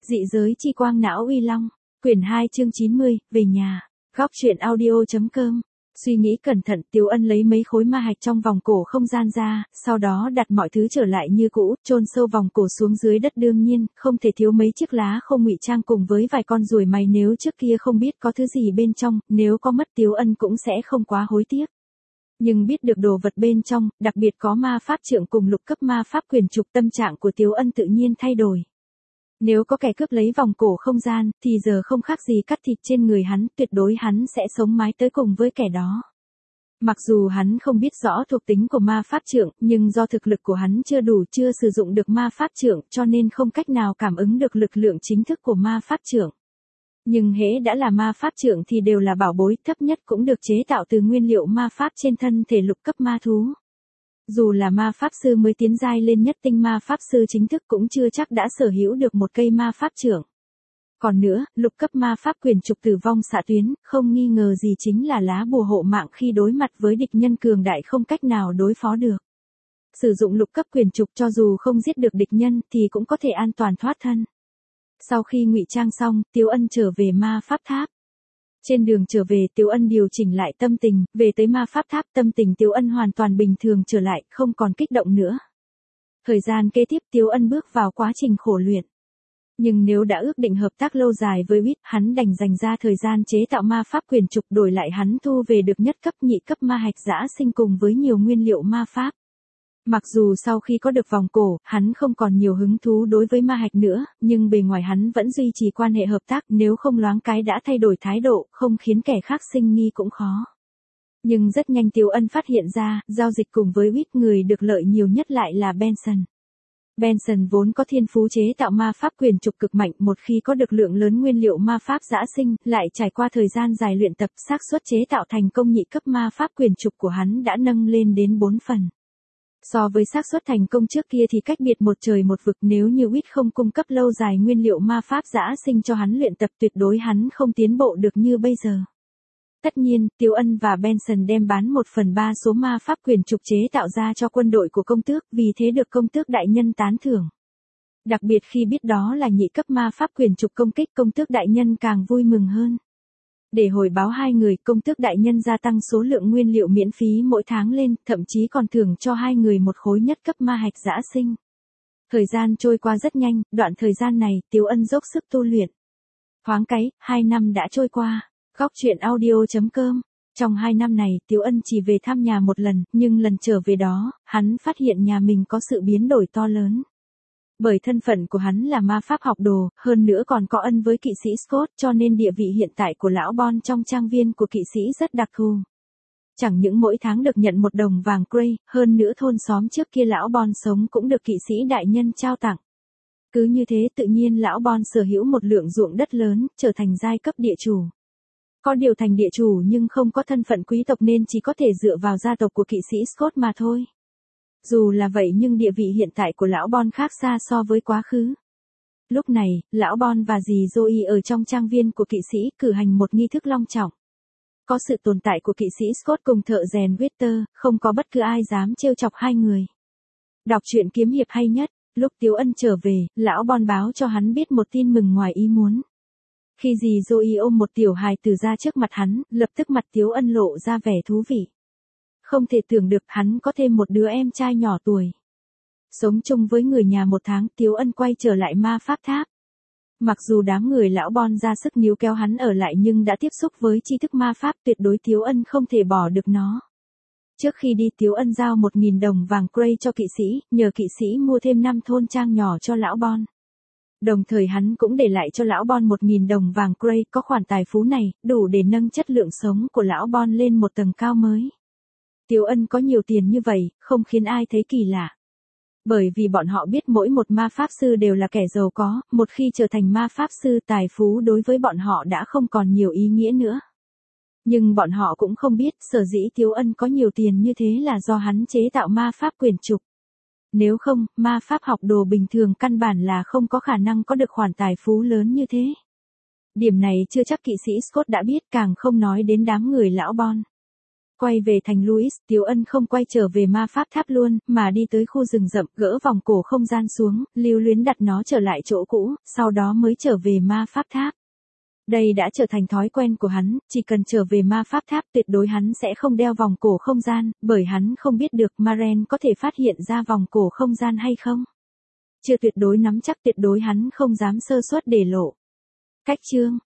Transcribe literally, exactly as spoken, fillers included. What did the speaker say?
Dị giới chi quang não uy long, quyển hai chương chín mươi, về nhà, góc truyện audio.com. Suy nghĩ cẩn thận, Tiếu Ân lấy mấy khối ma hạch trong vòng cổ không gian ra, sau đó đặt mọi thứ trở lại như cũ, chôn sâu vòng cổ xuống dưới đất, đương nhiên, không thể thiếu mấy chiếc lá khô ngụy trang cùng với vài con ruồi mày, nếu trước kia không biết có thứ gì bên trong, nếu có mất Tiếu Ân cũng sẽ không quá hối tiếc. Nhưng biết được đồ vật bên trong, đặc biệt có ma pháp trượng cùng lục cấp ma pháp quyền trục, tâm trạng của Tiếu Ân tự nhiên thay đổi. Nếu có kẻ cướp lấy vòng cổ không gian, thì giờ không khác gì cắt thịt trên người hắn, tuyệt đối hắn sẽ sống mái tới cùng với kẻ đó. Mặc dù hắn không biết rõ thuộc tính của ma pháp trượng, nhưng do thực lực của hắn chưa đủ, chưa sử dụng được ma pháp trượng, cho nên không cách nào cảm ứng được lực lượng chính thức của ma pháp trượng. Nhưng hễ đã là ma pháp trượng thì đều là bảo bối, thấp nhất cũng được chế tạo từ nguyên liệu ma pháp trên thân thể lục cấp ma thú. Dù là ma pháp sư mới tiến giai lên nhất tinh ma pháp sư chính thức cũng chưa chắc đã sở hữu được một cây ma pháp trượng. Còn nữa, lục cấp ma pháp quyền trục tử vong xạ tuyến, không nghi ngờ gì chính là lá bùa hộ mạng khi đối mặt với địch nhân cường đại không cách nào đối phó được. Sử dụng lục cấp quyền trục cho dù không giết được địch nhân thì cũng có thể an toàn thoát thân. Sau khi ngụy trang xong, Tiếu Ân trở về ma pháp tháp. Trên đường trở về, Tiếu Ân điều chỉnh lại tâm tình, về tới ma pháp tháp, tâm tình Tiếu Ân hoàn toàn bình thường trở lại, không còn kích động nữa. Thời gian kế tiếp Tiếu Ân bước vào quá trình khổ luyện. Nhưng nếu đã ước định hợp tác lâu dài với Wit, hắn đành dành ra thời gian chế tạo ma pháp quyền trục, đổi lại hắn thu về được nhất cấp nhị cấp ma hạch giã sinh cùng với nhiều nguyên liệu ma pháp. Mặc dù sau khi có được vòng cổ, hắn không còn nhiều hứng thú đối với ma hạch nữa, nhưng bề ngoài hắn vẫn duy trì quan hệ hợp tác, nếu không loáng cái đã thay đổi thái độ, không khiến kẻ khác sinh nghi cũng khó. Nhưng rất nhanh Tiếu Ân phát hiện ra, giao dịch cùng với Wit, người được lợi nhiều nhất lại là Benson. Benson vốn có thiên phú chế tạo ma pháp quyền trục cực mạnh, một khi có được lượng lớn nguyên liệu ma pháp giã sinh, lại trải qua thời gian dài luyện tập, xác suất chế tạo thành công nhị cấp ma pháp quyền trục của hắn đã nâng lên đến bốn phần. So với xác suất thành công trước kia thì cách biệt một trời một vực, nếu như Wit không cung cấp lâu dài nguyên liệu ma pháp giã sinh cho hắn luyện tập, tuyệt đối hắn không tiến bộ được như bây giờ. Tất nhiên, Tiếu Ân và Benson đem bán một phần ba số ma pháp quyền trục chế tạo ra cho quân đội của công tước, vì thế được công tước đại nhân tán thưởng. Đặc biệt khi biết đó là nhị cấp ma pháp quyền trục công kích, công tước đại nhân càng vui mừng hơn. Để hồi báo hai người, công tước đại nhân gia tăng số lượng nguyên liệu miễn phí mỗi tháng lên, thậm chí còn thưởng cho hai người một khối nhất cấp ma hạch giã sinh. Thời gian trôi qua rất nhanh, đoạn thời gian này, Tiếu Ân dốc sức tu luyện. Thoáng cái, hai năm đã trôi qua. Góc truyện audio.com. Trong hai năm này, Tiếu Ân chỉ về thăm nhà một lần, nhưng lần trở về đó, hắn phát hiện nhà mình có sự biến đổi to lớn. Bởi thân phận của hắn là ma pháp học đồ, hơn nữa còn có ân với kỵ sĩ Scott, cho nên địa vị hiện tại của lão Bon trong trang viên của kỵ sĩ rất đặc thù. Chẳng những mỗi tháng được nhận một đồng vàng Gray, hơn nữa thôn xóm trước kia lão Bon sống cũng được kỵ sĩ đại nhân trao tặng. Cứ như thế tự nhiên lão Bon sở hữu một lượng ruộng đất lớn, trở thành giai cấp địa chủ. Có điều thành địa chủ nhưng không có thân phận quý tộc nên chỉ có thể dựa vào gia tộc của kỵ sĩ Scott mà thôi. Dù là vậy nhưng địa vị hiện tại của lão Bon khác xa so với quá khứ. Lúc này, lão Bon và dì Zoe ở trong trang viên của kỵ sĩ cử hành một nghi thức long trọng. Có sự tồn tại của kỵ sĩ Scott cùng thợ rèn Victor, không có bất cứ ai dám trêu chọc hai người. Đọc truyện kiếm hiệp hay nhất, lúc Tiếu Ân trở về, lão Bon báo cho hắn biết một tin mừng ngoài ý muốn. Khi dì Zoe ôm một tiểu hài tử ra trước mặt hắn, lập tức mặt Tiếu Ân lộ ra vẻ thú vị. Không thể tưởng được hắn có thêm một đứa em trai nhỏ tuổi. Sống chung với người nhà một tháng, Tiếu Ân quay trở lại ma pháp tháp. Mặc dù đám người lão Bon ra sức níu kéo hắn ở lại nhưng đã tiếp xúc với tri thức ma pháp, tuyệt đối Tiếu Ân không thể bỏ được nó. Trước khi đi, Tiếu Ân giao một nghìn đồng vàng Gray cho kỵ sĩ, nhờ kỵ sĩ mua thêm năm thôn trang nhỏ cho lão Bon. Đồng thời hắn cũng để lại cho lão Bon một nghìn đồng vàng Gray, có khoản tài phú này, đủ để nâng chất lượng sống của lão Bon lên một tầng cao mới. Tiếu Ân có nhiều tiền như vậy, không khiến ai thấy kỳ lạ. Bởi vì bọn họ biết mỗi một ma pháp sư đều là kẻ giàu có, một khi trở thành ma pháp sư, tài phú đối với bọn họ đã không còn nhiều ý nghĩa nữa. Nhưng bọn họ cũng không biết, sở dĩ Tiếu Ân có nhiều tiền như thế là do hắn chế tạo ma pháp quyền trục. Nếu không, ma pháp học đồ bình thường căn bản là không có khả năng có được khoản tài phú lớn như thế. Điểm này chưa chắc kỵ sĩ Scott đã biết, càng không nói đến đám người lão Bon. Quay về thành Louis, Tiếu Ân không quay trở về ma pháp tháp luôn, mà đi tới khu rừng rậm, gỡ vòng cổ không gian xuống, lưu luyến đặt nó trở lại chỗ cũ, sau đó mới trở về ma pháp tháp. Đây đã trở thành thói quen của hắn, chỉ cần trở về ma pháp tháp tuyệt đối hắn sẽ không đeo vòng cổ không gian, bởi hắn không biết được Maren có thể phát hiện ra vòng cổ không gian hay không. Chưa tuyệt đối nắm chắc tuyệt đối hắn không dám sơ suất để lộ. Cách chương